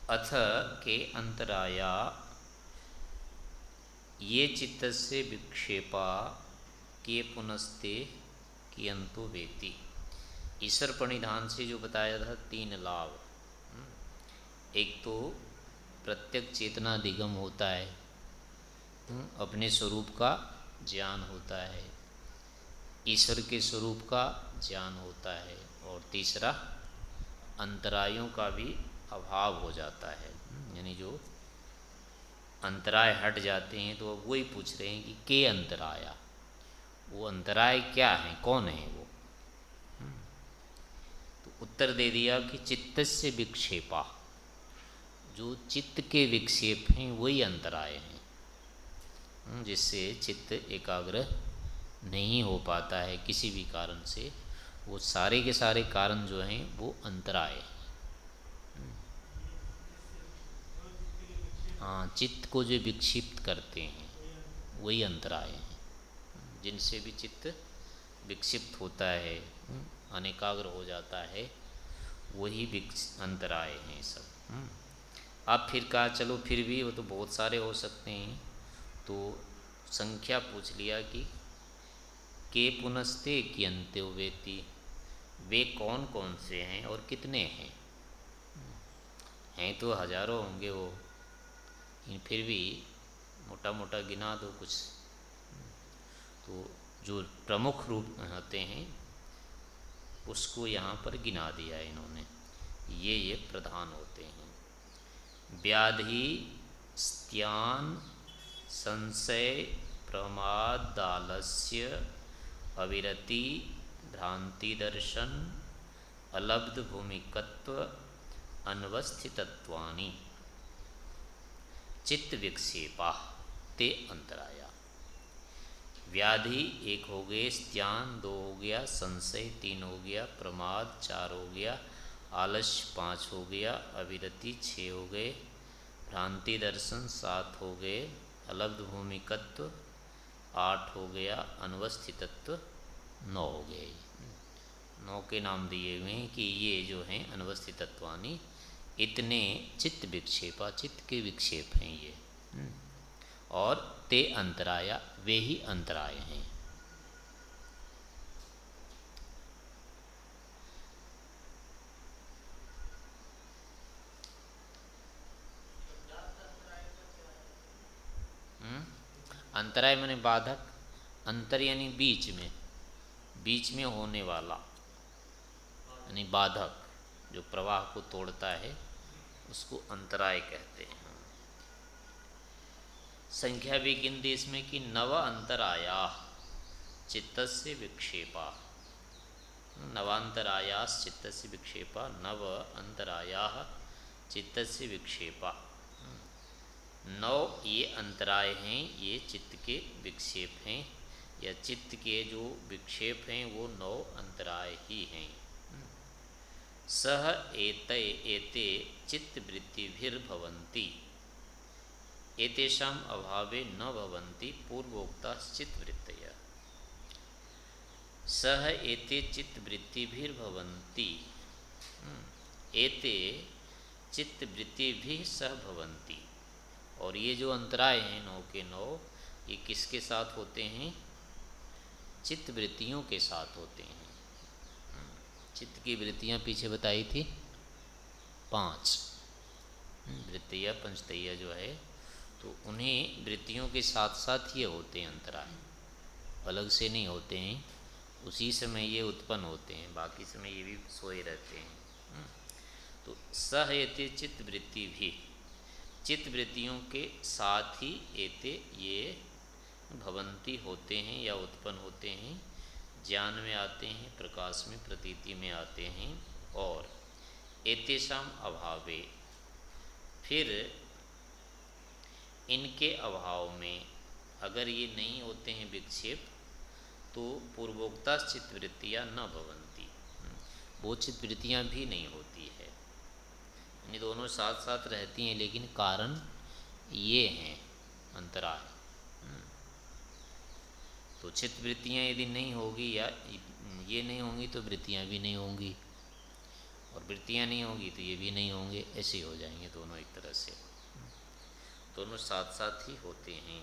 अथ के अंतराया ये चित्तस्य विक्षेपा के पुनस्ते कियंतो वेति। ईश्वर प्रणिधान से जो बताया था तीन लाभ। एक तो प्रत्यक्ष चेतना दिगम होता है, अपने स्वरूप का ज्ञान होता है, ईश्वर के स्वरूप का ज्ञान होता है, और तीसरा अंतरायों का भी अभाव हो जाता है। यानी जो अंतराय हट जाते हैं, तो अब वही पूछ रहे हैं कि के अंतराया, वो अंतराय क्या है, कौन है वो। तो उत्तर दे दिया कि चित्तस्य विक्षेपा, जो चित्त के विक्षेप हैं वही अंतराय हैं, जिससे चित्त एकाग्र नहीं हो पाता है किसी भी कारण से। वो सारे के सारे कारण जो हैं वो अंतराय हैं। हाँ, चित्त को जो विक्षिप्त करते हैं वही अंतराय हैं, जिनसे भी चित्त विक्षिप्त होता है, अनेकाग्र हो जाता है, वही अंतराय हैं सब। अब फिर कहा चलो फिर भी वो तो बहुत सारे हो सकते हैं, तो संख्या पूछ लिया कि के पुनस्ते कि अंत्यो वेति, वे कौन कौन से हैं और कितने हैं। हैं तो हजारों होंगे वो, फिर भी मोटा मोटा गिना दो कुछ। तो जो प्रमुख रूप होते हैं उसको यहाँ पर गिना दिया इन्होंने। ये प्रधान होते हैं। व्याधि, स्त्यान, संशय, प्रमादालस्य, अविरति, भ्रांति दर्शन, अलब्ध भूमिकत्व, अनवस्थितत्वानि चित्त विक्षेपा ते अंतराया। व्याधि एक हो गए, स्त्यान दो हो गया, संशय तीन हो गया, प्रमाद चार हो गया, आलस्य पाँच हो गया, अविरति छः हो गए, भ्रांति दर्शन सात हो गए, अलब्ध भूमिकत्व आठ हो गया, अनवस्थितत्व नौ हो गए। नौ के नाम दिए हुए हैं कि ये जो हैं अनवस्थितत्वानि, इतने चित्त विक्षेपा, चित्त के विक्षेप हैं ये। और ते अंतराया, वे ही अंतराय हैं। अंतराय माने बाधक, अंतर यानी बीच में, बीच में होने वाला, यानी बाधक, जो प्रवाह को तोड़ता है उसको अंतराय कहते हैं। संख्या भी गिन दी इसमें कि नव अंतराया चित्तस्य विक्षेपा, नवांतरायास चित्तस्य विक्षेपा, नव अंतराया चित्तस्य विक्षेपा। नौ ये अंतराय हैं, ये चित्त के विक्षेप हैं, या चित्त के जो विक्षेप हैं वो नौ अंतराय ही हैं। सह एते एते चित्तवृत्तिभिर्भवन्ति, एतेषाम् अभावे न भवन्ति पूर्वोक्ताश्चित्तवृत्तयः। सह एते चित्तवृत्तिभिर्भवन्ति, एते चित्तवृत्तिभिः सह भवन्ति। और ये जो अंतराय हैं नौ के नौ, ये किसके साथ होते हैं? चित्त वृत्तियों के साथ होते हैं। चित्त की वृत्तियाँ पीछे बताई थी 5 वृत्तियाँ, पंचतैया जो है, तो उन्हीं वृत्तियों के साथ साथ ये होते हैं अंतराय, अलग से नहीं होते हैं। उसी समय ये उत्पन्न होते हैं, बाकी समय ये भी सोए रहते हैं। तो सह एते चित्त वृत्ति भी, चित्त वृत्तियों के साथ ही एते ये भवंती होते हैं या उत्पन्न होते हैं, ज्ञान में आते हैं, प्रकाश में, प्रतीति में आते हैं। और एतेषाम अभावे, फिर इनके अभाव में अगर ये नहीं होते हैं विक्षेप, तो पूर्वोक्ता चित्तवृत्तियाँ न भवंती, वो चित्तवृत्तियाँ भी नहीं होती है। यानी दोनों साथ साथ रहती हैं, लेकिन कारण ये हैं अंतराय। तो चित्तवृत्तियाँ यदि नहीं होगी या ये नहीं होंगी तो वृत्तियाँ भी नहीं होंगी। और वृत्तियाँ नहीं होगी तो ये भी नहीं होंगे, ऐसे हो जाएंगे दोनों एक तरह से, दोनों साथ साथ ही होते हैं।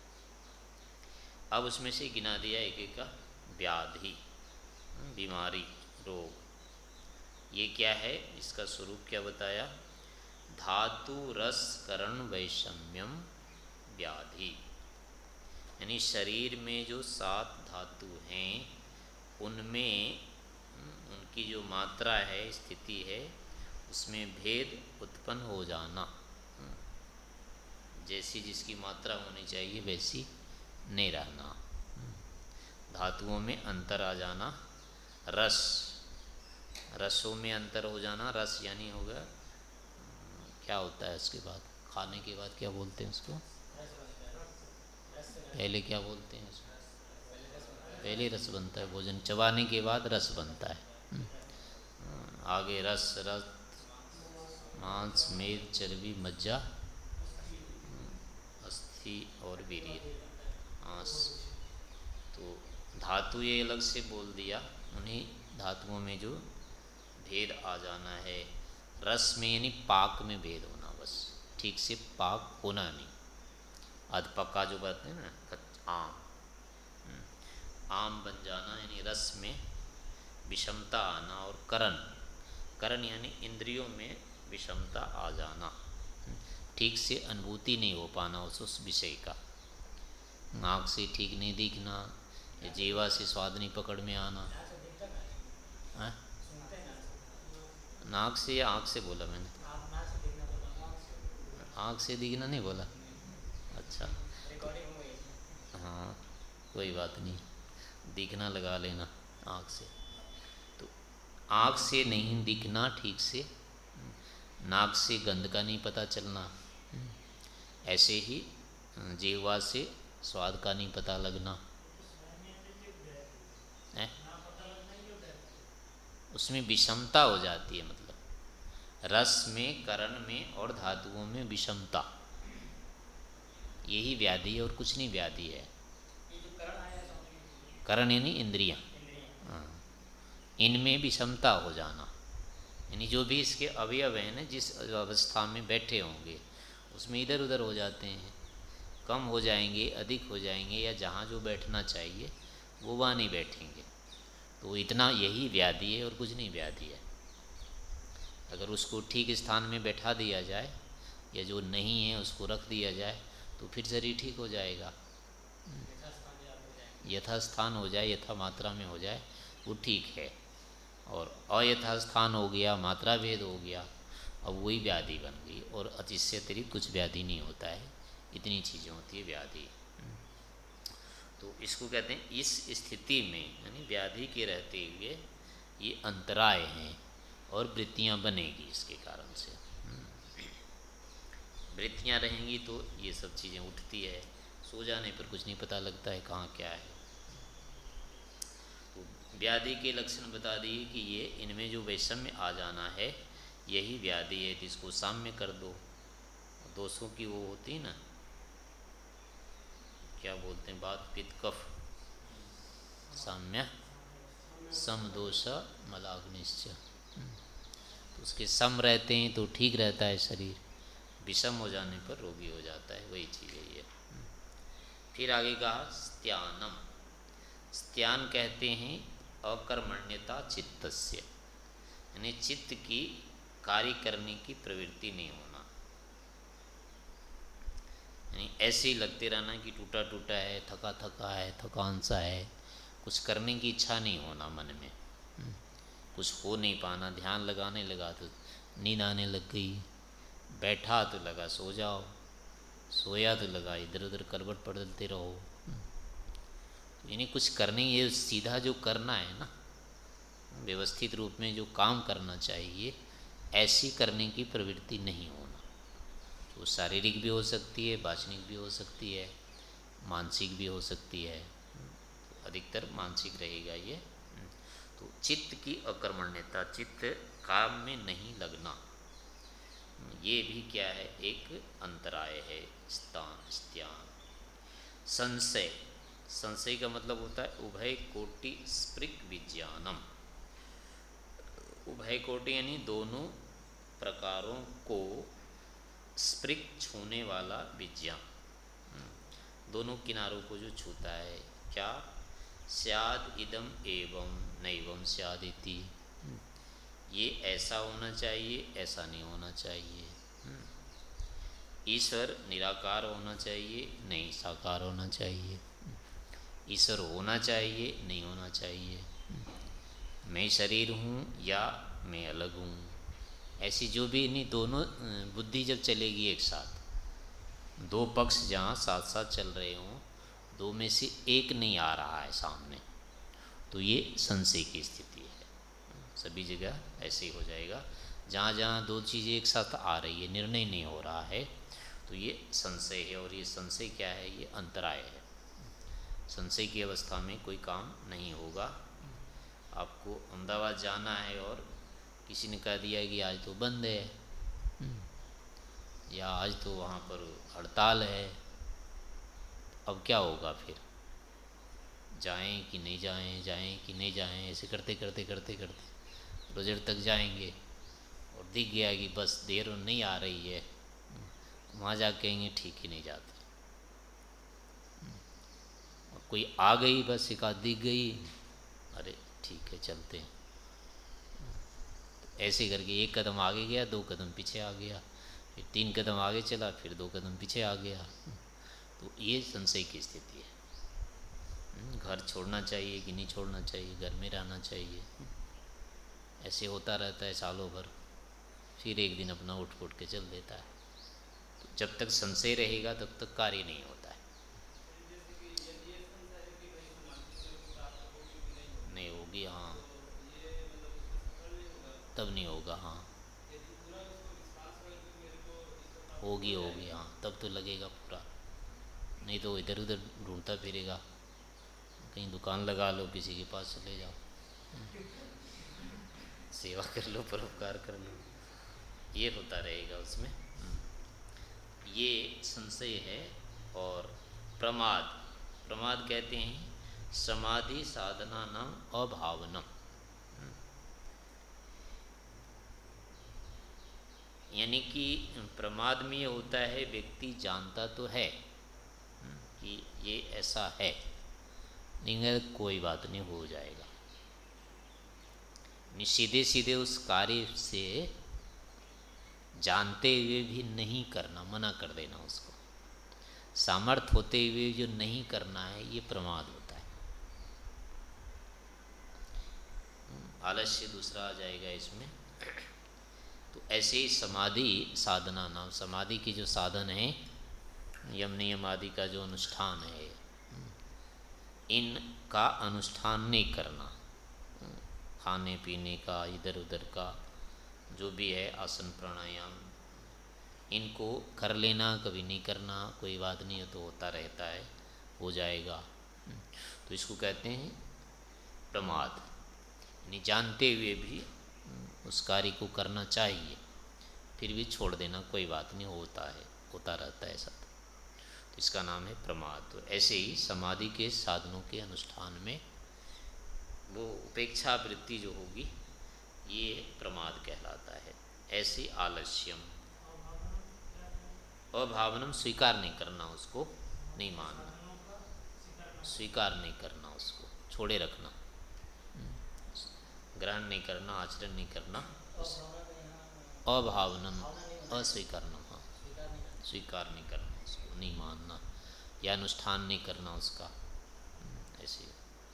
अब उसमें से गिना दिया एक एक का। व्याधि, बीमारी, रोग, ये क्या है, इसका स्वरूप क्या बताया। धातु रस करण वैषम्यम व्याधि, यानी शरीर में जो 7 धातु हैं उनमें उनकी जो मात्रा है, स्थिति है, उसमें भेद उत्पन्न हो जाना। जैसी जिसकी मात्रा होनी चाहिए वैसी नहीं रहना, धातुओं में अंतर आ जाना। रस, रसों में अंतर हो जाना। रस यानी होगा, क्या होता है उसके बाद, खाने के बाद क्या बोलते हैं उसको, पहले क्या बोलते हैं उसको, पहले रस बनता है, भोजन चबाने के बाद रस बनता है। आगे रस, रस, मांस, मेद, चर्बी, मज्जा, अस्थि और वीर्य, आंस। तो धातु ये अलग से बोल दिया, उन्हीं धातुओं में जो भेद आ जाना है। रस में यानी पाक में भेद होना, बस ठीक से पाक होना नहीं। अध पक्का जो कहते हैं ना, आम, आम बन जाना, यानी रस में विषमता आना। और करण, करण यानी इंद्रियों में विषमता आ जाना, ठीक से अनुभूति नहीं हो पाना उस विषय का। नाक से ठीक नहीं दिखना, या जीवा से स्वाद नहीं पकड़ में आना। है? नाक से या आँख से बोला मैंने? आँख से दिखना नहीं बोला। अच्छा, हाँ कोई बात नहीं, दिखना लगा लेना आँख से। तो आँख से नहीं दिखना ठीक से, नाक से गंध का नहीं पता चलना, ऐसे ही जीवा से स्वाद का नहीं पता लगना है। उसमें विषमता हो जाती है, मतलब रस में, करण में और धातुओं में विषमता, यही व्याधि है और कुछ नहीं व्याधि है। करण यानी इंद्रियां, हाँ, इनमें विषमता हो जाना, यानी जो भी इसके अवयव हैं ना, जिस अवस्था में बैठे होंगे उसमें इधर उधर हो जाते हैं, कम हो जाएंगे, अधिक हो जाएंगे, या जहाँ जो बैठना चाहिए वो वहाँ नहीं बैठेंगे। तो इतना यही व्याधि है और कुछ नहीं व्याधि है। अगर उसको ठीक स्थान में बैठा दिया जाए, या जो नहीं है उसको रख दिया जाए, तो फिर शरीर ठीक हो जाएगा। यथा स्थान हो जाए, यथा मात्रा में हो जाए, वो ठीक है। और अयथा स्थान हो गया, मात्रा भेद हो गया, अब वही व्याधि बन गई। और इससे अतिरिक्त कुछ व्याधि नहीं होता है, इतनी चीज़ें होती है व्याधि। तो इसको कहते हैं, इस स्थिति में यानी व्याधि के रहते हुए ये अंतराय हैं और वृत्तियाँ बनेगी इसके कारण से। वृत्तियाँ रहेंगी तो ये सब चीज़ें उठती है, सो जाने पर कुछ नहीं पता लगता है कहाँ क्या है। तो व्याधि के लक्षण बता दिए कि ये इनमें जो वैषम्य आ जाना है यही व्याधि है, जिसको साम्य कर दो। दोषों की वो होती है ना, क्या बोलते हैं, बात, पित्त, कफ, साम्य समदोष मलाग्निश्च। तो उसके सम रहते हैं तो ठीक रहता है शरीर, विषम हो जाने पर रोगी हो जाता है, वही चीज़ है ये। फिर आगे कहा स्त्यानम। स्त्यान कहते हैं अकर्मण्यता चित्तस्य, यानी चित्त की कार्य करने की प्रवृत्ति नहीं होना, यानी ऐसे ही लगते रहना कि टूटा टूटा है, थका थका है, थकान सा है, कुछ करने की इच्छा नहीं होना मन में, कुछ हो नहीं पाना। ध्यान लगाने लगा तो नींद आने लग गई, बैठा तो लगा सो जाओ, सोया तो लगा इधर उधर करवट बदलते रहो। यानी कुछ करने, ये सीधा जो करना है ना, व्यवस्थित रूप में जो काम करना चाहिए, ऐसी करने की प्रवृत्ति नहीं होना। तो शारीरिक भी हो सकती है, वाचनिक भी हो सकती है, मानसिक भी हो सकती है, अधिकतर मानसिक रहेगा ये। तो चित्त की अकर्मण्यता, चित्त काम में नहीं लगना, ये भी क्या है, एक अंतराय है। स्त्यान। संशय, संशय का मतलब होता है उभय कोटि स्पृक विज्ञानम, उभय कोटि यानी दोनों प्रकारों को स्पृक छूने वाला विज्ञान, दोनों किनारों को जो छूता है। क्या? स्याद इदम एवं नैवं स्याद इति, ये ऐसा होना चाहिए, ऐसा नहीं होना चाहिए। ईश्वर निराकार होना चाहिए, नहीं साकार होना चाहिए। ईश्वर होना चाहिए, नहीं होना चाहिए। मैं शरीर हूँ या मैं अलग हूँ, ऐसी जो भी नहीं, दोनों बुद्धि जब चलेगी एक साथ, दो पक्ष जहाँ साथ साथ चल रहे हों, दो में से एक नहीं आ रहा है सामने, तो ये संशय की स्थिति है। सभी जगह ऐसे ही हो जाएगा। जहाँ जहाँ दो चीज़ें एक साथ आ रही है, निर्णय नहीं हो रहा है, तो ये संशय है। और ये संशय क्या है? ये अंतराय है। संशय की अवस्था में कोई काम नहीं होगा। आपको अहमदाबाद जाना है और किसी ने कह दिया कि आज तो बंद है, या आज तो वहाँ पर हड़ताल है, अब क्या होगा फिर? जाएं कि नहीं जाएं, जाएं कि नहीं जाएं, ऐसे करते करते करते करते प्रोजेक्ट तक जाएंगे, और दिख गया कि बस देर नहीं आ रही है, वहाँ जा कहेंगे ठीक ही नहीं जाते। और कोई आ गई, बस एक आध दिख गई, अरे ठीक है चलते हैं। ऐसे करके एक कदम आगे गया, दो कदम पीछे आ गया, फिर तीन कदम आगे चला, फिर दो कदम पीछे आ गया। तो ये संशय की स्थिति है। घर छोड़ना चाहिए कि नहीं छोड़ना चाहिए, घर में रहना चाहिए, ऐसे होता रहता है सालों भर। फिर एक दिन अपना उठ उठ के चल देता है। तो जब तक संशय रहेगा तब तक कार्य नहीं होता है। नहीं होगी, हाँ, तब नहीं होगा, हाँ, होगी होगी, हाँ, तब तो लगेगा पूरा। नहीं तो इधर उधर ढूंढता फिरेगा, कहीं दुकान लगा लो, किसी के पास चले जाओ, सेवा कर लो, परोपकार कर लो, ये होता रहेगा उसमें। ये संशय है। और प्रमाद, प्रमाद कहते हैं समाधि साधना नाम अभावनम, यानी कि प्रमाद में ये होता है, व्यक्ति जानता तो है कि ये ऐसा है, लेकिन कोई बात नहीं, हो जाएगा। सीधे सीधे उस कार्य से जानते हुए भी नहीं करना, मना कर देना उसको, सामर्थ्य होते हुए जो नहीं करना है, ये प्रमाद होता है। आलस्य दूसरा आ जाएगा इसमें। तो ऐसे ही समाधि साधना नाम, समाधि की जो साधन है, यम नियम आदि का जो अनुष्ठान है, इनका अनुष्ठान नहीं करना, खाने पीने का, इधर उधर का जो भी है, आसन प्राणायाम, इनको कर लेना, कभी नहीं करना, कोई बात नहीं है, तो होता रहता है, हो जाएगा। तो इसको कहते हैं प्रमाद, यानी जानते हुए भी उस कार्य को करना चाहिए, फिर भी छोड़ देना, कोई बात नहीं, होता है, होता रहता है सब, तो इसका नाम है प्रमाद। तो ऐसे ही समाधि के साधनों के अनुष्ठान में वो उपेक्षा वृत्ति जो होगी, ये प्रमाद कहलाता है। ऐसी आलस्यम, अभावनम स्वीकार नहीं करना, उसको नहीं मानना, स्वीकार नहीं करना, उसको छोड़े रखना, ग्रहण नहीं करना, आचरण नहीं करना, अभावनम, अस्वीकारना, हाँ, स्वीकार नहीं करना, उसको नहीं मानना, या अनुष्ठान नहीं करना उसका, ऐसे।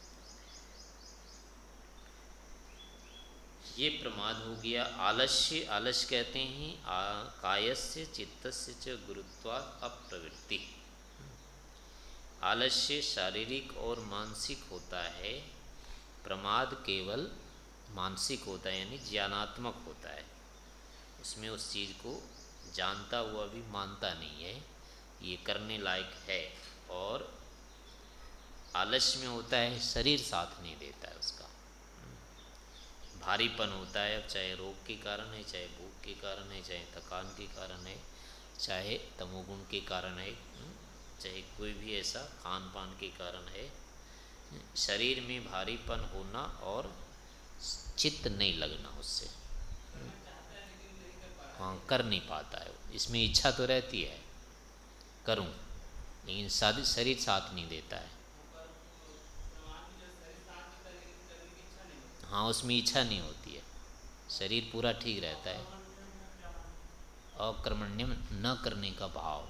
ये प्रमाद हो गया। आलस्य, आलस्य कहते हैं कायस्य चित्तस्य च गुरुत्वात् अप्रवृत्ति। आलस्य शारीरिक और मानसिक होता है, प्रमाद केवल मानसिक होता है, यानी ज्ञानात्मक होता है, उसमें उस चीज़ को जानता हुआ भी मानता नहीं है ये करने लायक है। और आलस्य में होता है शरीर साथ नहीं देता है उसका, भारीपन होता है, अब चाहे रोग के कारण है, चाहे भूख के कारण है, चाहे थकान के कारण है, चाहे तमोगुण के कारण है, चाहे कोई भी ऐसा खान पान के कारण है, शरीर में भारीपन होना और चित्त नहीं लगना उससे। हाँ, कर नहीं पाता है। इसमें इच्छा तो रहती है करूं, लेकिन शादी शरीर साथ नहीं देता है। हाँ, उसमें इच्छा नहीं होती है, शरीर पूरा ठीक रहता है। अकर्मण्यम न करने का भाव।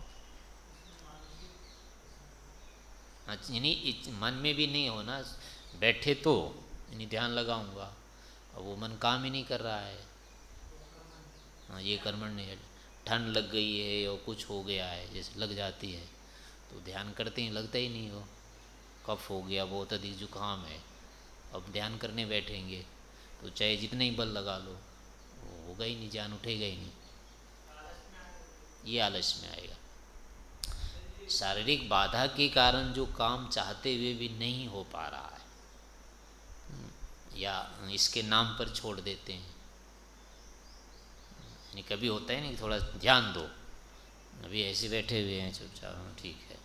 हाँ, यानी मन में भी नहीं होना, बैठे तो यानी ध्यान लगाऊंगा, अब वो मन काम ही नहीं कर रहा है। हाँ, ये कर्मण्य है। ठंड लग गई है और कुछ हो गया है, जैसे लग जाती है, तो ध्यान करते ही लगता ही नहीं हो। कफ हो गया, बहुत अधिक जुकाम है, अब ध्यान करने बैठेंगे तो चाहे जितने ही बल लगा लो, वो होगा ही नहीं, जान उठेगा ही नहीं। ये आलस में आएगा। शारीरिक बाधा के कारण जो काम चाहते हुए भी नहीं हो पा रहा है, या इसके नाम पर छोड़ देते हैं। यानी कभी होता है नहीं, थोड़ा ध्यान दो, अभी ऐसे बैठे हुए हैं चुपचाप, हाँ ठीक है,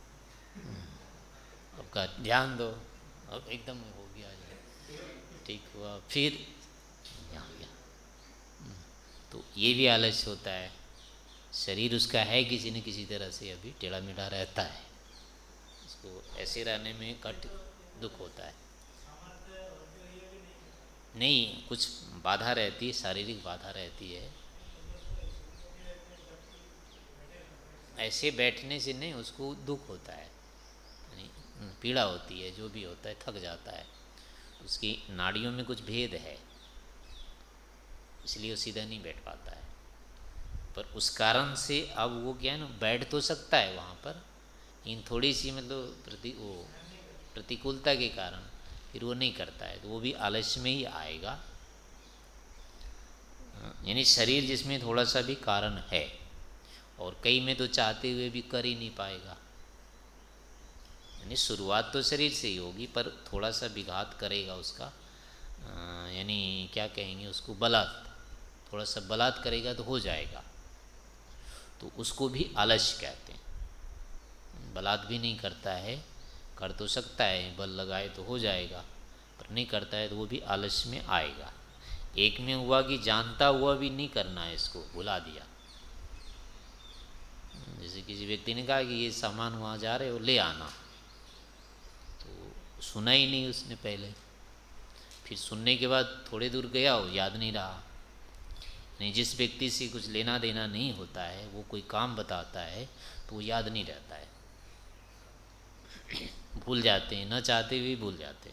अब का ध्यान दो, अब एकदम हो गया जो ठीक हुआ, फिर यहाँ गया। तो ये भी आलस्य होता है। शरीर उसका है किसी न किसी तरह से अभी टेढ़ा मेढ़ा रहता है, उसको ऐसे रहने में कट दुख होता है। नहीं, कुछ बाधा रहती है, शारीरिक बाधा रहती है। ऐसे बैठने से नहीं, उसको दुख होता है, यानी पीड़ा होती है, जो भी होता है, थक जाता है, उसकी नाड़ियों में कुछ भेद है, इसलिए वो सीधा नहीं बैठ पाता है। पर उस कारण से अब वो क्या है ना, बैठ तो सकता है वहाँ पर, इन थोड़ी सी मतलब वो प्रतिकूलता के कारण फिर वो नहीं करता है, तो वो भी आलस्य में ही आएगा। यानी शरीर जिसमें थोड़ा सा भी कारण है, और कई में तो चाहते हुए भी कर ही नहीं पाएगा। यानी शुरुआत तो शरीर से ही होगी, पर थोड़ा सा विघात करेगा उसका, यानी क्या कहेंगे उसको, बलात्, थोड़ा सा बलात् करेगा तो हो जाएगा, तो उसको भी आलस्य कहते हैं। बलात् भी नहीं करता है, कर तो सकता है, बल लगाए तो हो जाएगा, पर नहीं करता है तो वो भी आलस्य में आएगा। एक में हुआ कि जानता हुआ भी नहीं करना है, इसको भुला दिया। जैसे किसी व्यक्ति ने कहा कि ये सामान वहाँ जा रहे हो, ले आना, तो सुना ही नहीं उसने पहले, फिर सुनने के बाद थोड़े दूर गया हो, याद नहीं रहा। नहीं, जिस व्यक्ति से कुछ लेना देना नहीं होता है, वो कोई काम बताता है तो वो याद नहीं रहता है, भूल जाते हैं, न चाहते हुए भूल जाते हैं।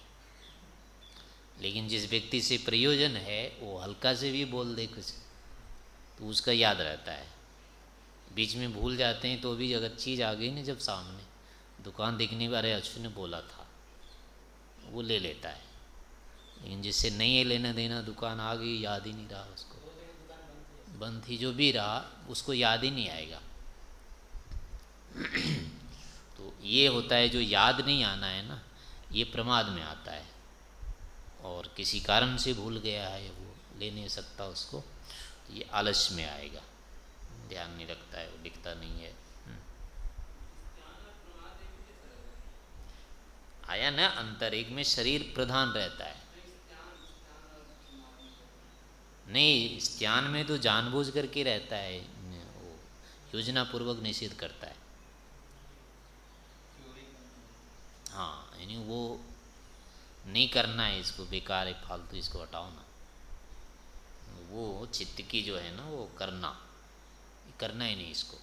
लेकिन जिस व्यक्ति से प्रयोजन है, वो हल्का से भी बोल दे कुछ, तो उसका याद रहता है। बीच में भूल जाते हैं, तो भी अगर चीज़ आ गई ना जब सामने, दुकान देखने वाले अश्विन ने बोला था, वो ले लेता है। लेकिन जिससे नहीं है लेना देना, दुकान आ गई, याद ही नहीं रहा उसको, बंद थी जो भी रहा, उसको याद ही नहीं आएगा। तो ये होता है, जो याद नहीं आना है ना, ये प्रमाद में आता है, और किसी कारण से भूल गया है, वो ले नहीं सकता उसको, तो ये आलस्य में आएगा, ध्यान नहीं रखता है, वो दिखता नहीं है। आया ना अंतर, एक में शरीर प्रधान रहता है। नहीं, ध्यान में तो जानबूझ करके रहता है, वो योजना पूर्वक निषेध करता है। हाँ, यानी वो नहीं करना है, इसको बेकार है, फालतू, इसको हटाओ ना, वो चित्त की जो है ना, वो करना, करना ही नहीं इसको।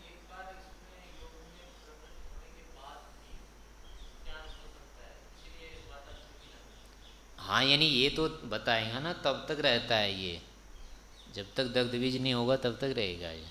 हाँ, यानी ये तो बताएगा ना, तब तक रहता है ये, जब तक दग्ध बीज नहीं होगा तब तक रहेगा ये।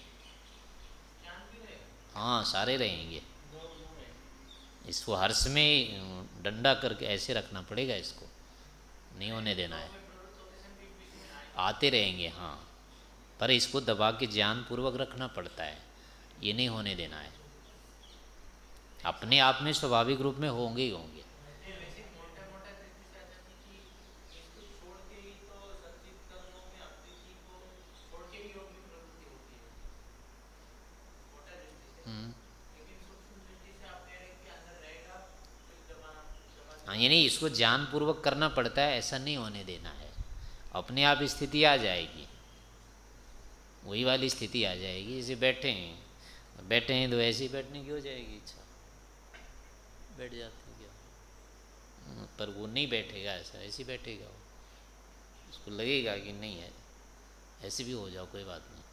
हाँ, सारे रहेंगे। इसको हर्ष में डंडा करके ऐसे रखना पड़ेगा, इसको नहीं होने देना है, आते रहेंगे हाँ, पर इसको दबा के ज्ञान पूर्वक रखना पड़ता है, ये नहीं होने देना है। अपने आप में स्वाभाविक रूप में होंगे ही होंगे। हाँ, यानी इसको ज्ञान पूर्वक करना पड़ता है, ऐसा नहीं होने देना है। अपने आप स्थिति आ जाएगी, वही वाली स्थिति आ जाएगी। जैसे बैठे हैं तो ऐसे ही बैठने की हो जाएगी इच्छा, बैठ जाते हैं क्या, पर वो नहीं बैठेगा, ऐसा ऐसे ही बैठेगा वो, उसको लगेगा कि नहीं है ऐसे भी हो जाओ कोई बात नहीं,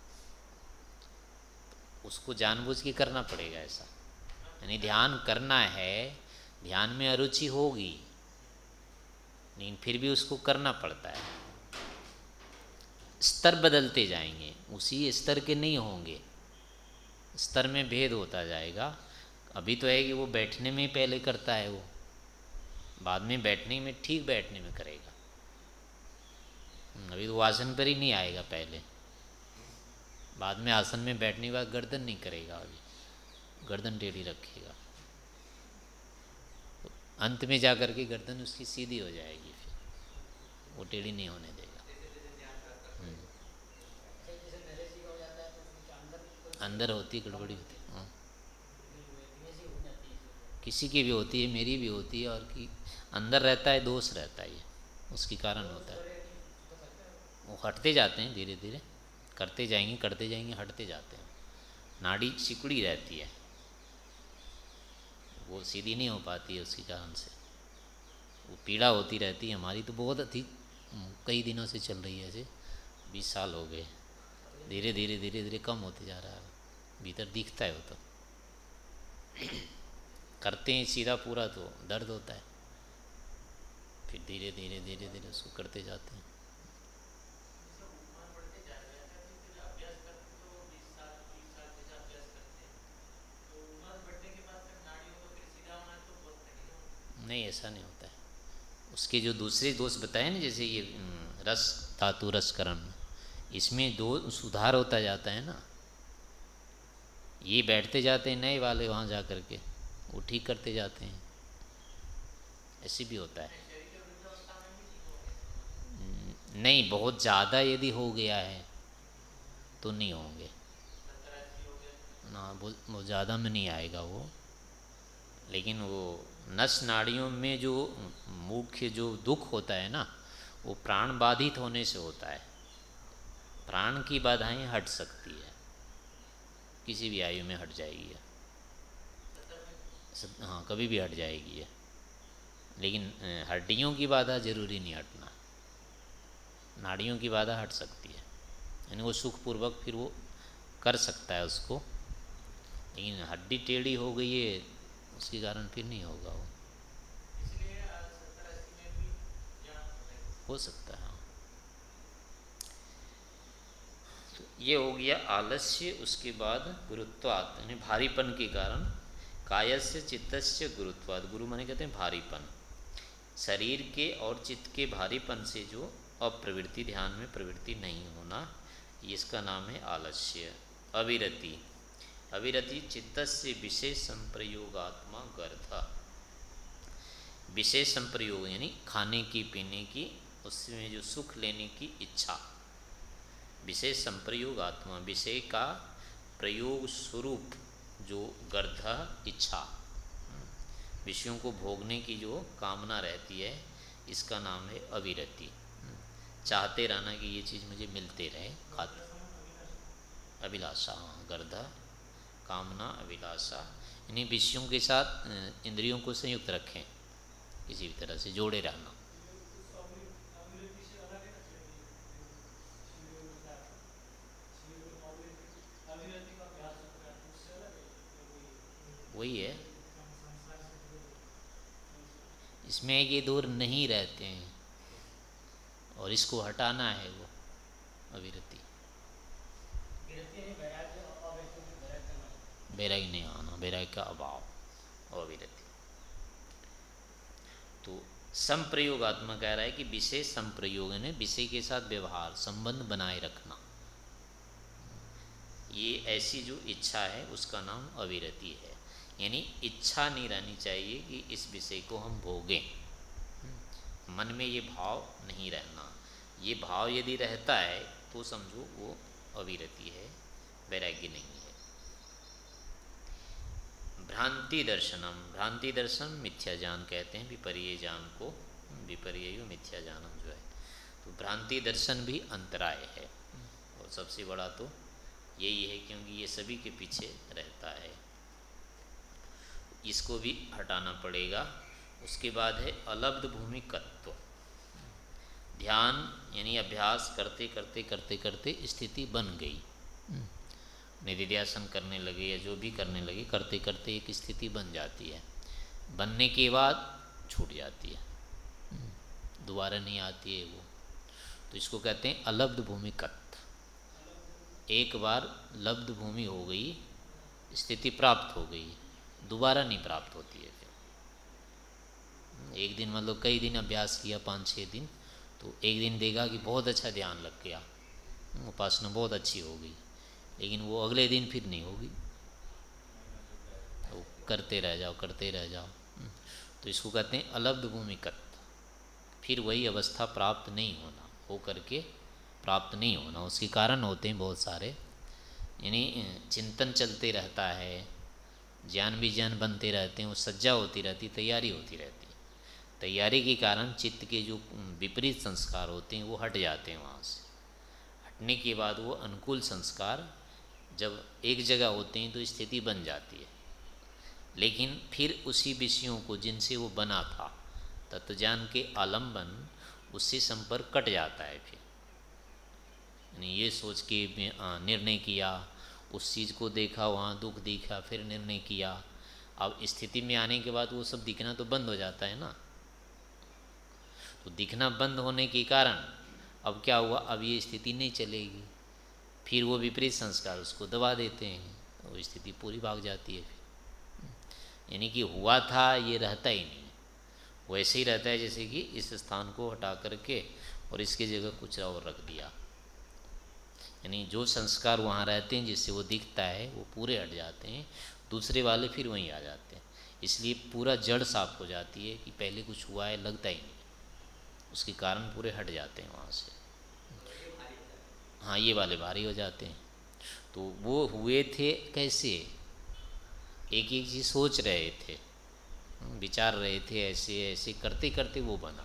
उसको जानबूझ के करना पड़ेगा ऐसा। यानी ध्यान करना है, ध्यान में अरुचि होगी लेकिन फिर भी उसको करना पड़ता है। स्तर बदलते जाएंगे, उसी स्तर के नहीं होंगे, स्तर में भेद होता जाएगा। अभी तो है कि वो बैठने में पहले करता है, वो बाद में बैठने में, ठीक बैठने में करेगा। अभी तो वो आसन पर ही नहीं आएगा पहले, बाद में आसन में बैठने के बाद गर्दन नहीं करेगा, अभी गर्दन टेढ़ी रखेगा, तो अंत में जा कर के गर्दन उसकी सीधी हो जाएगी, फिर वो टेढ़ी नहीं होने देगा। अंदर होती गड़बड़ी होती, हाँ किसी की भी होती है, मेरी भी होती है, और कि अंदर रहता है, दोष रहता है, ये उसके कारण होता है। वो हटते जाते हैं धीरे धीरे, करते जाएंगे हटते जाते हैं। नाड़ी सिकुड़ी रहती है, वो सीधी नहीं हो पाती है, उसके कारण से वो पीड़ा होती रहती है। हमारी तो बहुत अधिक कई दिनों से चल रही है, ऐसे 20 साल हो गए, धीरे धीरे कम होते जा रहा है, भीतर दिखता है वो तो। करते हैं सीधा पूरा तो दर्द होता है, फिर धीरे धीरे उसको करते जाते हैं। नहीं ऐसा नहीं होता है, उसके जो दूसरे दोष बताए ना, जैसे ये रस धातु रसकरण, इसमें दो सुधार होता जाता है ना। ये बैठते जाते हैं नए वाले, वहाँ जा कर के वो ठीक करते जाते हैं, ऐसे भी होता है। नहीं, बहुत ज़्यादा यदि हो गया है तो नहीं होंगे ना, वो ज़्यादा में नहीं आएगा वो। लेकिन वो नस नाड़ियों में जो मुख्य जो दुख होता है ना, वो प्राण बाधित होने से होता है। प्राण की बाधाएं हट सकती है, किसी भी आयु में हट जाएगी है, हाँ कभी भी हट जाएगी है। लेकिन हड्डियों की बाधा जरूरी नहीं हटना, नाड़ियों की बाधा हट सकती है, यानी वो सुखपूर्वक फिर वो कर सकता है उसको। लेकिन हड्डी टेढ़ी हो गई है उसके कारण फिर नहीं होगा वो, हो सकता है हाँ। तो ये हो गया आलस्य। उसके बाद गुरुत्वात्, यानी भारीपन के कारण, कायस्य चित्तस्य गुरुत्वात्, गुरु माने कहते हैं भारीपन, शरीर के और चित्त के भारीपन से जो अप्रवृत्ति, ध्यान में प्रवृत्ति नहीं होना, इसका नाम है आलस्य। अविरति, अविरति चित्तस्य विशेष संप्रयोगात्मा गर्थ, विशेष संप्रयोग यानी खाने की पीने की, उसमें जो सुख लेने की इच्छा, विशेष संप्रयोग आत्मा, विषय का प्रयोग स्वरूप जो गर्ध इच्छा, विषयों को भोगने की जो कामना रहती है, इसका नाम है अविरति। चाहते रहना कि ये चीज़ मुझे मिलते रहे, खाते, अभिलाषा, हाँ गर्ध कामना अभिलाषा, इन्हीं विषयों के साथ इंद्रियों को संयुक्त रखें, किसी भी तरह से जोड़े रहना। वही है, इसमें ये दूर नहीं रहते हैं और इसको हटाना है, वो अविरति, वैराग्य नहीं आना, वैराग्य का अभाव अविरति। तो संप्रयोगात्मा कह रहा है कि विशेष संप्रयोग है, विषय के साथ व्यवहार संबंध बनाए रखना, ये ऐसी जो इच्छा है उसका नाम अविरति है। यानी इच्छा नहीं रहनी चाहिए कि इस विषय को हम भोगें, मन में ये भाव नहीं रहना। ये भाव यदि रहता है तो समझो वो अविरति है, वैराग्य नहीं है। भ्रांति दर्शनम, भ्रांति दर्शन मिथ्या ज्ञान कहते हैं, विपर्य ज्ञान को विपर्य मिथ्या ज्ञानम जो है। तो भ्रांति दर्शन भी अंतराय है, और सबसे बड़ा तो यही है, क्योंकि ये सभी के पीछे रहता है, इसको भी हटाना पड़ेगा। उसके बाद है अलब्ध भूमिकत्व। ध्यान यानी अभ्यास करते करते करते करते स्थिति बन गई, निधिध्यासन करने लगे या जो भी करने लगे, करते करते एक स्थिति बन जाती है, बनने के बाद छूट जाती है, दोबारा नहीं आती है वो। तो इसको कहते हैं अलब्ध भूमिकत्व। एक बार लब्ध भूमि हो गई, स्थिति प्राप्त हो गई, दोबारा नहीं प्राप्त होती है फिर। एक दिन मतलब कई दिन अभ्यास किया, 5-6 दिन, तो एक दिन देखा कि बहुत अच्छा ध्यान लग गया, उपासना बहुत अच्छी हो गई, लेकिन वो अगले दिन फिर नहीं होगी, तो करते रह जाओ करते रह जाओ। तो इसको कहते हैं अलब्ध भूमिकत्व। फिर वही अवस्था प्राप्त नहीं होना, हो करके प्राप्त नहीं होना। उसके कारण होते हैं बहुत सारे, यानी चिंतन चलते रहता है, ज्ञान भी ज्ञान बनते रहते हैं, वो सज्जा होती रहती, तैयारी होती रहती। तैयारी के कारण चित्त के जो विपरीत संस्कार होते हैं वो हट जाते हैं। वहाँ से हटने के बाद वो अनुकूल संस्कार जब एक जगह होते हैं तो स्थिति बन जाती है, लेकिन फिर उसी विषयों को जिनसे वो बना था, तत्वज्ञान के आलम्बन, उससे संपर्क कट जाता है। फिर यानी ये सोच के निर्णय किया, उस चीज़ को देखा, वहाँ दुख दिखा, फिर निर्णय किया, अब स्थिति में आने के बाद वो सब दिखना तो बंद हो जाता है ना। तो दिखना बंद होने के कारण अब क्या हुआ, अब ये स्थिति नहीं चलेगी, फिर वो विपरीत संस्कार उसको दबा देते हैं, वो स्थिति पूरी भाग जाती है। फिर यानी कि हुआ था ये रहता ही नहीं, वैसे ही रहता है जैसे कि इस स्थान को हटा करके और इसकी जगह कुछ और रख दिया। यानी जो संस्कार वहाँ रहते हैं जिससे वो दिखता है वो पूरे हट जाते हैं, दूसरे वाले फिर वहीं आ जाते हैं। इसलिए पूरा जड़ साफ हो जाती है कि पहले कुछ हुआ है लगता ही नहीं, उसके कारण पूरे हट जाते हैं वहाँ से। हाँ, ये वाले भारी हो जाते हैं। तो वो हुए थे कैसे, एक एक चीज़ सोच रहे थे, विचार रहे थे, ऐसे ऐसे करते करते वो बना।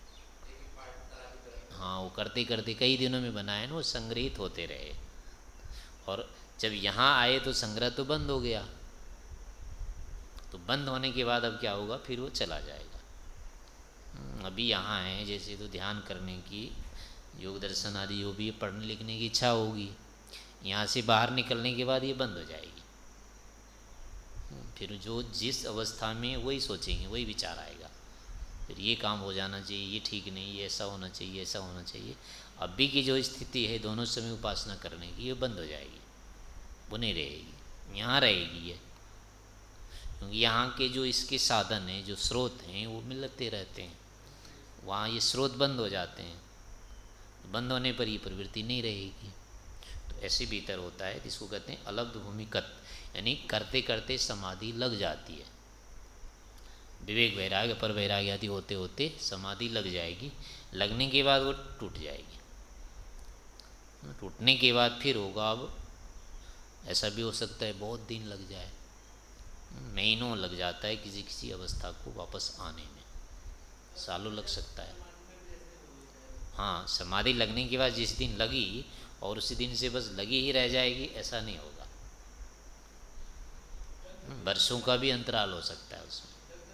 हाँ, वो करते करते कई दिनों में बना है ना, वो संग्रहित होते रहे, और जब यहाँ आए तो संग्रह तो बंद हो गया। तो बंद होने के बाद अब क्या होगा, फिर वो चला जाएगा। अभी यहाँ है जैसे, तो ध्यान करने की, योग दर्शन आदि जो भी पढ़ने लिखने की इच्छा होगी, यहाँ से बाहर निकलने के बाद ये बंद हो जाएगी। फिर जो जिस अवस्था में वही सोचेंगे, वही विचार आएगा, फिर ये काम हो जाना चाहिए, ये ठीक नहीं, ये ऐसा होना चाहिए, ऐसा होना चाहिए। अभी की जो स्थिति है दोनों समय उपासना करने की, ये बंद हो जाएगी, वो नहीं रहेगी, यहाँ रहेगी ये। क्योंकि यहाँ के जो इसके साधन हैं, जो स्रोत हैं, वो मिलते रहते हैं, वहाँ ये स्रोत बंद हो जाते हैं, बंद होने पर ये प्रवृत्ति नहीं रहेगी। तो ऐसे भीतर होता है, जिसको कहते हैं अलब्ध भूमिकत, यानी करते करते समाधि लग जाती है। विवेक वैराग्य पर वैराग्य आदि होते होते समाधि लग जाएगी, लगने के बाद वो टूट जाएगी। टूटने के बाद फिर होगा, अब ऐसा भी हो सकता है बहुत दिन लग जाए, महीनों लग जाता है किसी किसी अवस्था को वापस आने में, सालों लग सकता है। हाँ, समाधि लगने के बाद जिस दिन लगी और उसी दिन से बस लगी ही रह जाएगी, ऐसा नहीं होगा, वर्षों का भी अंतराल हो सकता है उसमें।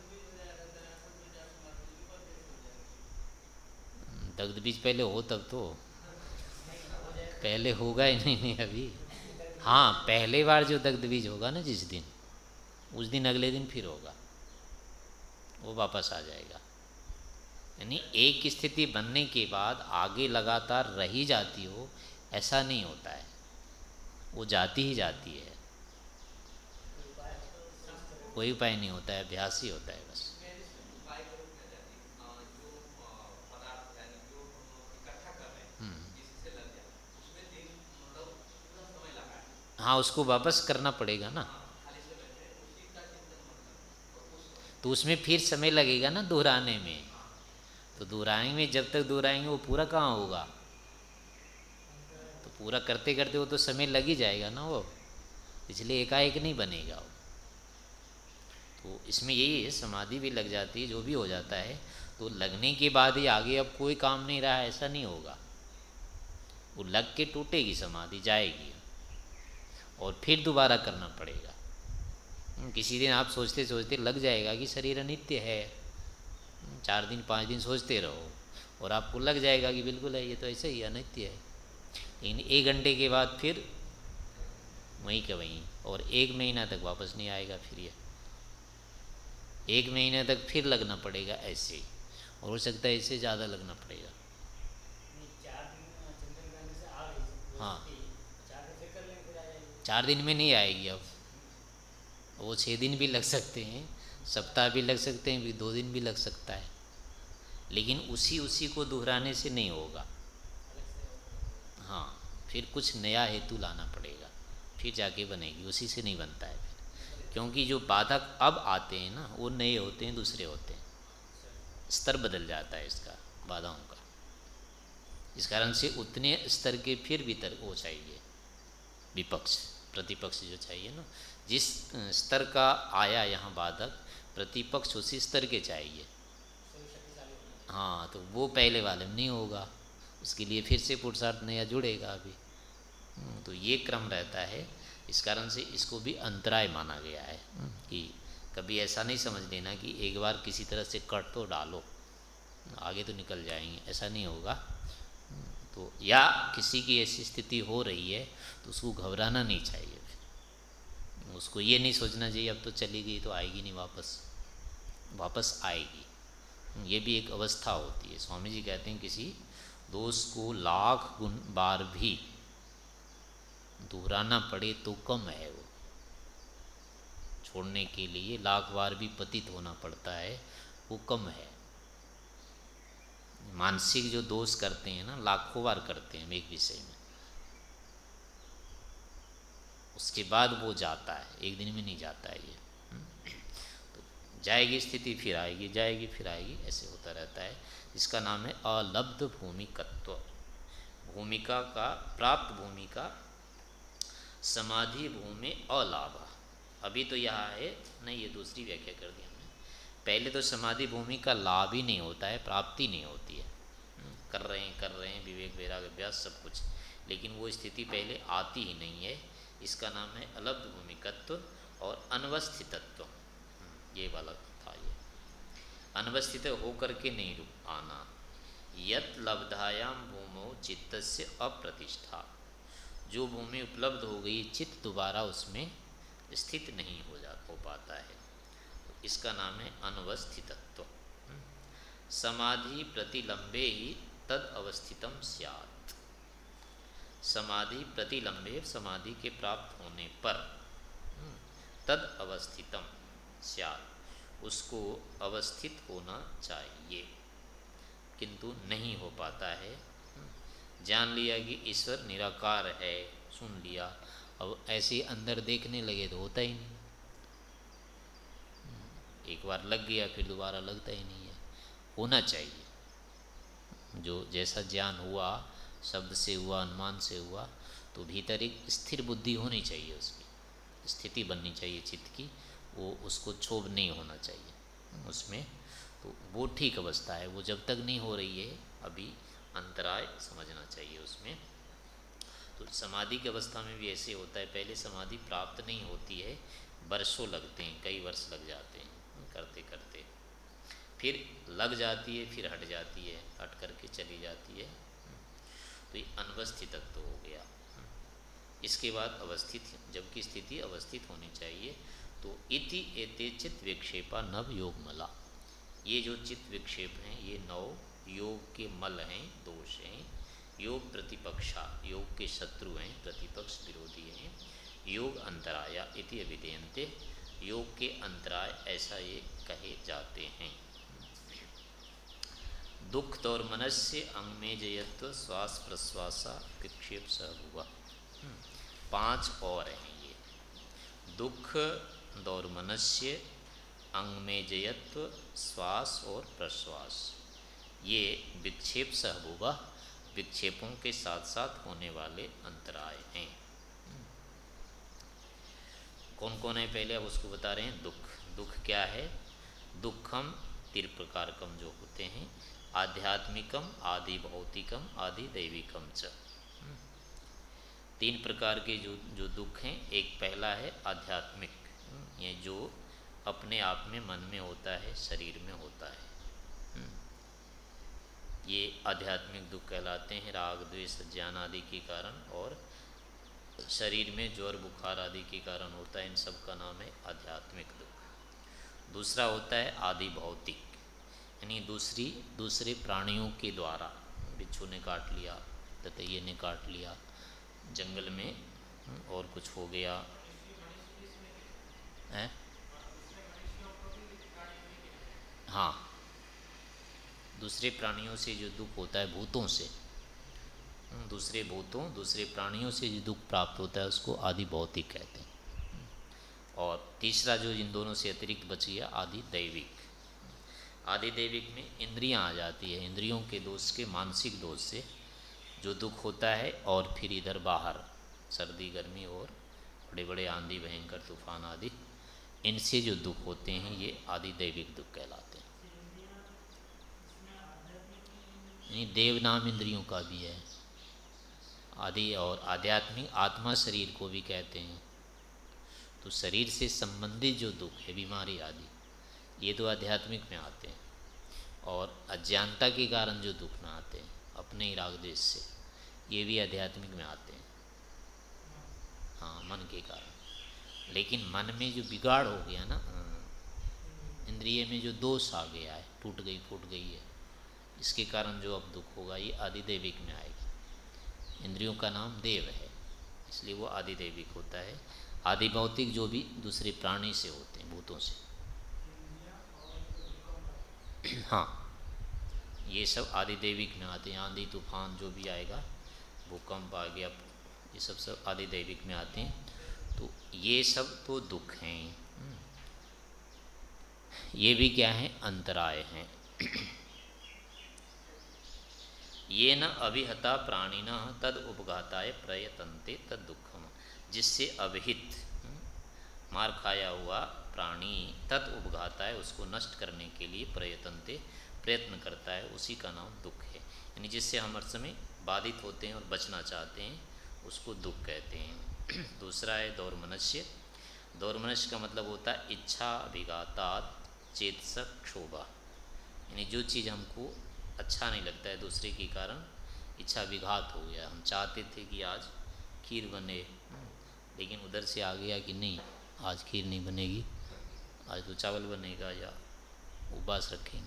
दग्ध बीज पहले हो तब तो, पहले होगा ही नहीं अभी। हाँ, पहले बार जो दग्ध बीज होगा ना जिस दिन, उस दिन अगले दिन फिर होगा, वो वापस आ जाएगा। यानी एक स्थिति बनने के बाद आगे लगातार रही जाती हो, ऐसा नहीं होता है, वो जाती ही जाती है, कोई उपाय नहीं होता है, अभ्यास ही होता है बस। हाँ, उसको वापस करना पड़ेगा ना, तो उसमें फिर समय लगेगा ना दोहराने में, तो दोहराएंगे में जब तक दोहराएंगे वो पूरा कहाँ होगा, तो पूरा करते करते वो तो समय लग ही जाएगा ना वो, इसलिए एकाएक नहीं बनेगा वो। तो इसमें यही है, समाधि भी लग जाती है, जो भी हो जाता है तो लगने के बाद ही आगे अब कोई काम नहीं रहा, ऐसा नहीं होगा। वो लग के टूटेगी समाधि, जाएगी और फिर दोबारा करना पड़ेगा। किसी दिन आप सोचते सोचते लग जाएगा कि शरीर अनित्य है, 4 दिन 5 दिन सोचते रहो और आपको लग जाएगा कि बिल्कुल है, ये तो ऐसे ही अनित्य है। लेकिन 1 घंटे के बाद फिर वहीं का वहीं, और 1 महीना तक वापस नहीं आएगा फिर ये। 1 महीने तक फिर लगना पड़ेगा ऐसे, और हो सकता है इससे ज़्यादा लगना पड़ेगा। हाँ, 4 दिन में नहीं आएगी अब, वो 6 दिन भी लग सकते हैं, सप्ताह भी लग सकते हैं, भी 2 दिन भी लग सकता है, लेकिन उसी उसी को दोहराने से नहीं होगा। हाँ, फिर कुछ नया हेतु लाना पड़ेगा, फिर जाके बनेगी, उसी से नहीं बनता है फिर। क्योंकि जो बाधक अब आते हैं ना, वो नए होते हैं, दूसरे होते हैं, स्तर बदल जाता है इसका, बाधाओं का। इस कारण से उतने स्तर के फिर भीतर वो चाहिए, विपक्ष प्रतिपक्ष जो चाहिए ना, जिस स्तर का आया यहाँ बाधक, प्रतिपक्ष उसी स्तर के चाहिए। हाँ, तो वो पहले वाले में नहीं होगा, उसके लिए फिर से पुरुषार्थ नया जुड़ेगा अभी। तो ये क्रम रहता है। इस कारण से इसको भी अंतराय माना गया है कि कभी ऐसा नहीं समझ लेना कि एक बार किसी तरह से कट तो डालो आगे तो निकल जाएंगे, ऐसा नहीं होगा। तो या किसी की ऐसी स्थिति हो रही है तो उसको घबराना नहीं चाहिए, फिर उसको ये नहीं सोचना चाहिए अब तो चली गई तो आएगी नहीं वापस, वापस आएगी। ये भी एक अवस्था होती है। स्वामी जी कहते हैं किसी दोष को लाख गुण बार भी दोहराना पड़े तो कम है, वो छोड़ने के लिए लाख बार भी पतित होना पड़ता है, वो कम है। मानसिक जो दोष करते हैं ना, लाखों बार करते हैं एक विषय में, उसके बाद वो जाता है, एक दिन में नहीं जाता है ये। तो जाएगी स्थिति फिर आएगी, जाएगी फिर आएगी, ऐसे होता रहता है। इसका नाम है अलब्ध भूमिकत्व। भूमिका का, प्राप्त भूमिका समाधि भूमि अलाभ। अभी तो यहाँ है नहीं, ये दूसरी व्याख्या कर दी हमने। पहले तो समाधि भूमि का लाभ ही नहीं होता है, प्राप्ति नहीं होती है। कर रहे हैं विवेक वैराग्य अभ्यास सब कुछ, लेकिन वो स्थिति पहले आती ही नहीं है। इसका नाम है अलब्ध भूमिकत्व और अनवस्थितत्व। ये वाला था, ये अनवस्थित होकर के नहीं रुक आना। यत लब्धायाम भूमौ चित्तस्य अप्रतिष्ठा। जो भूमि उपलब्ध हो गई, चित्त दोबारा उसमें स्थित नहीं हो पाता है, तो इसका नाम है अनवस्थितत्व। समाधि प्रतिलंबे ही तद अवस्थितम स्यात्। समाधि प्रतिलंबे, समाधि के प्राप्त होने पर, तद अवस्थितम स्यात्, उसको अवस्थित होना चाहिए, किंतु नहीं हो पाता है। जान लिया कि ईश्वर निराकार है, सुन लिया, अब ऐसे अंदर देखने लगे तो होता ही नहीं। एक बार लग गया फिर दोबारा लगता ही नहीं है। होना चाहिए, जो जैसा ज्ञान हुआ, शब्द से हुआ, अनुमान से हुआ, तो भीतर एक स्थिर बुद्धि होनी चाहिए, उसकी स्थिति बननी चाहिए चित्त की, वो उसको क्षोभ नहीं होना चाहिए उसमें। तो वो ठीक अवस्था है। वो जब तक नहीं हो रही है अभी अंतराय समझना चाहिए उसमें। तो समाधि की अवस्था में भी ऐसे होता है, पहले समाधि प्राप्त नहीं होती है, वर्षों लगते हैं, कई वर्ष लग जाते हैं करते करते, फिर लग जाती है, फिर हट जाती है, हट करके चली जाती है। तो ये अनवस्थितत्व हो गया। इसके बाद अवस्थित, जबकि स्थिति अवस्थित होनी चाहिए। तो इति एते चित्त विक्षेपा नव योग मला। ये जो चित्त विक्षेप हैं ये 9 योग के मल हैं, दोष हैं। योग प्रतिपक्षा, योग के शत्रु हैं, प्रतिपक्ष विरोधी हैं। योग अंतराया इति अभिधेयन्ते, योग के अंतराय ऐसा ये कहे जाते हैं। दुख और मनस्य अंग में जयत्व श्वास प्रश्वासा विक्षेप सहभुवा। 5 और हैं ये। दुख दौर मनस्य, अंग में जयत्व, श्वास और प्रश्वास, ये विक्षेप सहभुवा, विक्षेपों के साथ साथ होने वाले अंतराय हैं। कौन कौन है पहले अब उसको बता रहे हैं। दुख, दुख क्या है? दुखम त्रिप्रकारकम जो होते हैं, आध्यात्मिकम, आदि भौतिकम, आदि दैविकम च। तीन प्रकार के जो जो दुख हैं, एक पहला है आध्यात्मिक, ये जो अपने आप में मन में होता है, शरीर में होता है, ये आध्यात्मिक दुख कहलाते हैं, राग द्वेष ज्ञान आदि के कारण, और शरीर में ज्वर बुखार आदि के कारण होता है, इन सब का नाम है आध्यात्मिक दुख। दूसरा होता है आदि भौतिक, यानी दूसरे प्राणियों के द्वारा, बिच्छू ने काट लिया, ततैये ने काट लिया जंगल में, और कुछ हो गया है। हाँ, दूसरे प्राणियों से जो दुख होता है, भूतों से, दूसरे प्राणियों से जो दुख प्राप्त होता है उसको आदि भौतिक कहते हैं। और तीसरा जो इन दोनों से अतिरिक्त बच गया, आदि दैविक। आदि दैविक में इंद्रियां आ जाती है, इंद्रियों के दोष के, मानसिक दोष से जो दुख होता है, और फिर इधर बाहर सर्दी गर्मी और बड़े बड़े आंधी भयंकर तूफान आदि, इनसे जो दुख होते हैं ये आदि दैविक दुख कहलाते हैं। यानी देव नाम इंद्रियों का भी है आदि, और आध्यात्मिक आत्मा शरीर को भी कहते हैं। तो शरीर से संबंधित जो दुख है, बीमारी आदि, ये तो आध्यात्मिक में आते हैं। और अज्ञानता के कारण जो दुख में आते हैं, अपने ही राग द्वेष से, ये भी आध्यात्मिक में आते हैं, हाँ, मन के कारण। लेकिन मन में जो बिगाड़ हो गया ना, इंद्रिय में जो दोष आ गया है, टूट गई फूट गई है, इसके कारण जो अब दुख होगा, ये आदि दैविक में आएगा। इंद्रियों का नाम देव है, इसलिए वो आदि दैविक होता है। आदि भौतिक जो भी दूसरे प्राणी से होते हैं, भूतों से, हाँ, ये सब आदि दैविक में आते हैं। आंधी तूफान जो भी आएगा, भूकंप आ गया, ये सब सब आदि दैविक में आते हैं। तो ये सब तो दुख हैं, ये भी क्या है? अंतराय हैं। ये न अभिहता प्राणिन तद उपघाताय प्रयतन्ते तद दुखम, जिससे अभिहित, मार खाया हुआ प्राणी, तत् उपघाताय, उसको नष्ट करने के लिए, प्रयतन्ते, प्रयत्न करता है, उसी का नाम दुख है। यानी जिससे हम हर समय बाधित होते हैं और बचना चाहते हैं, उसको दुख कहते हैं। दूसरा है दौर्मनस्य। दौर्मनस्य का मतलब होता है इच्छा विघातात चेतसक क्षोभा, यानी जो चीज़ हमको अच्छा नहीं लगता है, दूसरे के कारण इच्छा विघात हो गया। हम चाहते थे कि आज खीर बने, लेकिन उधर से आ गया कि नहीं, आज खीर नहीं बनेगी, आज तो चावल बनेगा या उपवास रखेंगे।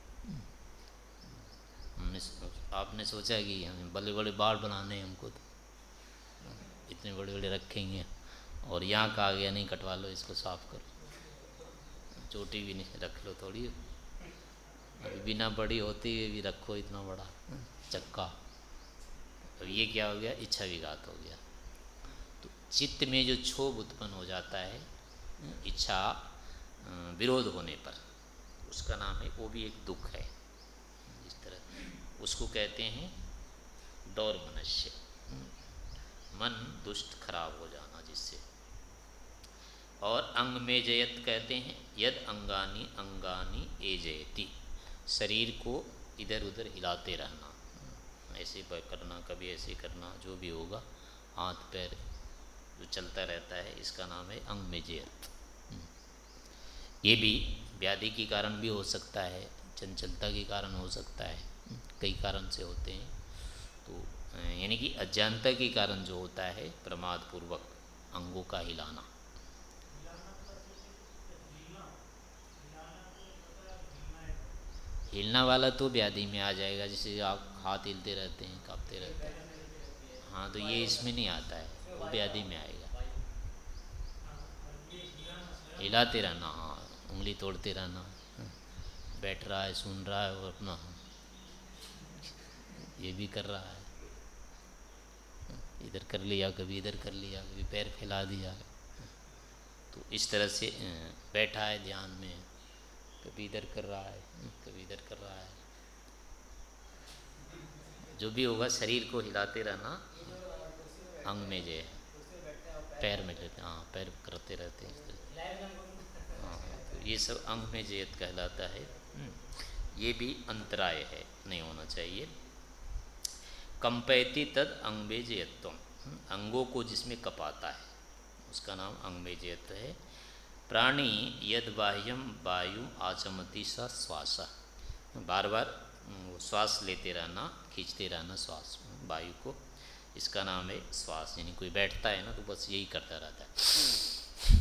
आपने सोचा कि हमें बड़े बड़े बाढ़ बनाने हैं हमको, तो इतने बड़े बड़े रखेंगे, और यहाँ का आ गया नहीं, कटवा लो इसको, साफ करो, चोटी भी नहीं रख लो थोड़ी, अभी बिना बड़ी होती हुई भी रखो इतना बड़ा चक्का। अब ये क्या हो गया? इच्छा विघात हो गया। तो चित्त में जो क्षोभ उत्पन्न हो जाता है, इच्छा विरोध होने पर, उसका नाम है, वो भी एक दुख है। इस तरह उसको कहते हैं दौर्मनस्य, मन दुष्ट खराब हो जाना जिससे। और अंग में जयत कहते हैं, यद अंगानी अंगानी ए जयति, शरीर को इधर उधर हिलाते रहना, ऐसे करना, कभी ऐसे करना, जो भी होगा, हाथ पैर जो चलता रहता है, इसका नाम है अंग में जयत। ये भी व्याधि के कारण भी हो सकता है, चंचलता के कारण हो सकता है, कई कारण से होते हैं। तो यानी कि अज्ञानता के कारण जो होता है, प्रमाद पूर्वक अंगों का हिलाना। हिलना वाला तो व्याधि में आ जाएगा, जैसे आप हाथ हिलते रहते हैं, कांपते रहते हैं, हाँ, तो ये इसमें नहीं आता है, वो व्याधि में आएगा। हिलाते रहना, हाँ, उंगली तोड़ते रहना, बैठ रहा है, सुन रहा है, और अपना ये भी कर रहा है, इधर कर लिया, कभी इधर कर लिया, कभी पैर फैला दिया, तो इस तरह से बैठा है ध्यान में, कभी इधर कर रहा है, कभी इधर कर रहा है, जो भी होगा शरीर को हिलाते रहना, अंग में जो पैर में लेते, हाँ, पैर करते रहते हैं, हाँ, तो ये सब अंग में जयत कहलाता है। ये भी अंतराय है, नहीं होना चाहिए। कंपैति तद अंग में जयत्वम, अंगों को जिसमें कपाता है उसका नाम अंग में जयत है। प्राणी यद बाह्यम वायु आचमति सा श्वास, बार बार श्वास लेते रहना, खींचते रहना श्वास वायु को, इसका नाम है श्वास। यानी कोई बैठता है ना तो बस यही करता रहता है।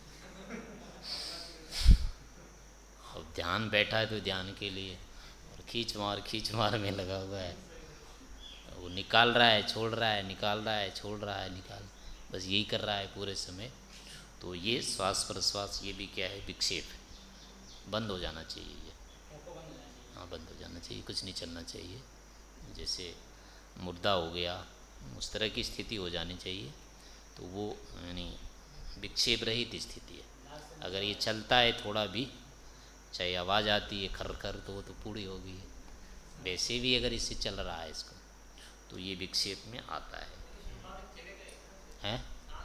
अब ध्यान बैठा है तो ध्यान के लिए, और खींच मार में लगा हुआ है, वो निकाल रहा है छोड़ रहा है, निकाल रहा है छोड़ रहा है, बस यही कर रहा है पूरे समय। तो ये श्वास प्रश्वास ये भी क्या है, विक्षेप, बंद हो जाना चाहिए ये। हाँ बंद हो जाना चाहिए, कुछ नहीं चलना चाहिए। जैसे मुर्दा हो गया उस तरह की स्थिति हो जानी चाहिए। तो वो यानी विक्षेप रहित स्थिति है। अगर ये चलता है थोड़ा भी, चाहे आवाज़ आती है खर खर, तो वो तो पूरी हो गई है। वैसे भी अगर इससे चल रहा है इसको, तो ये विक्षेप में आता है। हैं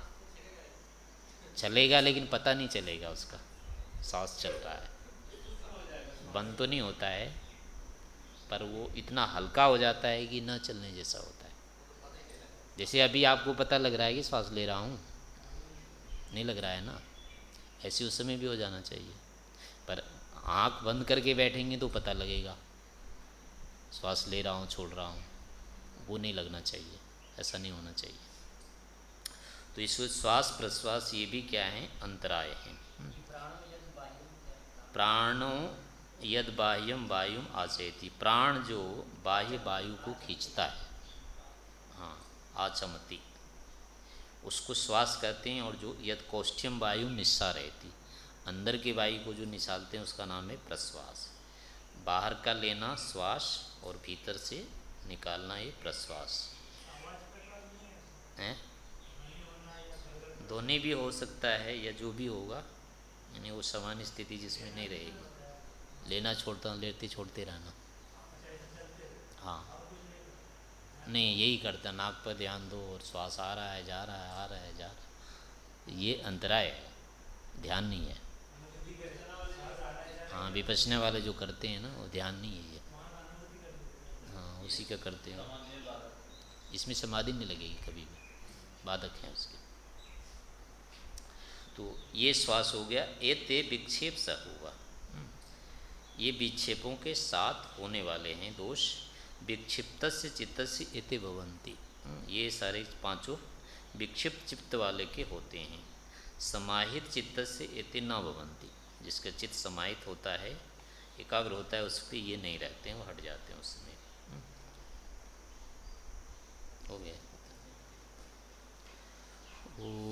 चलेगा लेकिन पता नहीं चलेगा उसका, सांस चल रहा है, बंद तो नहीं होता है, पर वो इतना हल्का हो जाता है कि न चलने जैसा होता है। जैसे अभी आपको पता लग रहा है कि सांस ले रहा हूँ, नहीं लग रहा है ना, ऐसे उस समय भी हो जाना चाहिए। पर आँख बंद करके बैठेंगे तो पता लगेगा श्वास ले रहा हूँ छोड़ रहा हूँ, वो नहीं लगना चाहिए, ऐसा नहीं होना चाहिए। तो इस श्वास प्रश्वास ये भी क्या है, अंतराय है। प्राणो यद बाह्यम वायुम आचयति, प्राण जो बाह्य वायु को खींचता है, हाँ आचमति, उसको श्वास कहते हैं। और जो यद कौष्ठ्यम वायु निस्सारयति, अंदर के वायु को जो निकालते हैं उसका नाम है प्रश्वास। बाहर का लेना श्वास और भीतर से निकालना ये प्रश्वास है। दोनों भी हो सकता है या जो भी होगा, यानी वो सामान्य स्थिति जिसमें नहीं रहेगी, लेना छोड़ता लेते छोड़ते रहना। हाँ नहीं यही करता, नाक पर ध्यान दो और श्वास आ रहा है जा रहा है, आ रहा है जा रहा है, ये अंतराय है, ध्यान नहीं है। हाँ विपश्यना वाले जो करते हैं ना वो ध्यान नहीं है ये, हाँ उसी का करते हैं। इसमें समाधि नहीं लगेगी कभी भी, बाधक है उसके। तो ये श्वास हो गया। एते विक्षेप सा हुआ, ये विक्षेपों के साथ होने वाले हैं दोष। विक्षिप्त से चित्त से एते भवंती, ये सारे पांचों विक्षिप्त चित्त वाले के होते हैं। समाहित चित्त से एते न भवंती, जिसका चित्त समाहित होता है, एकाग्र होता है, उस पर ये नहीं रहते हैं, वो हट जाते हैं उसमें। हो गया।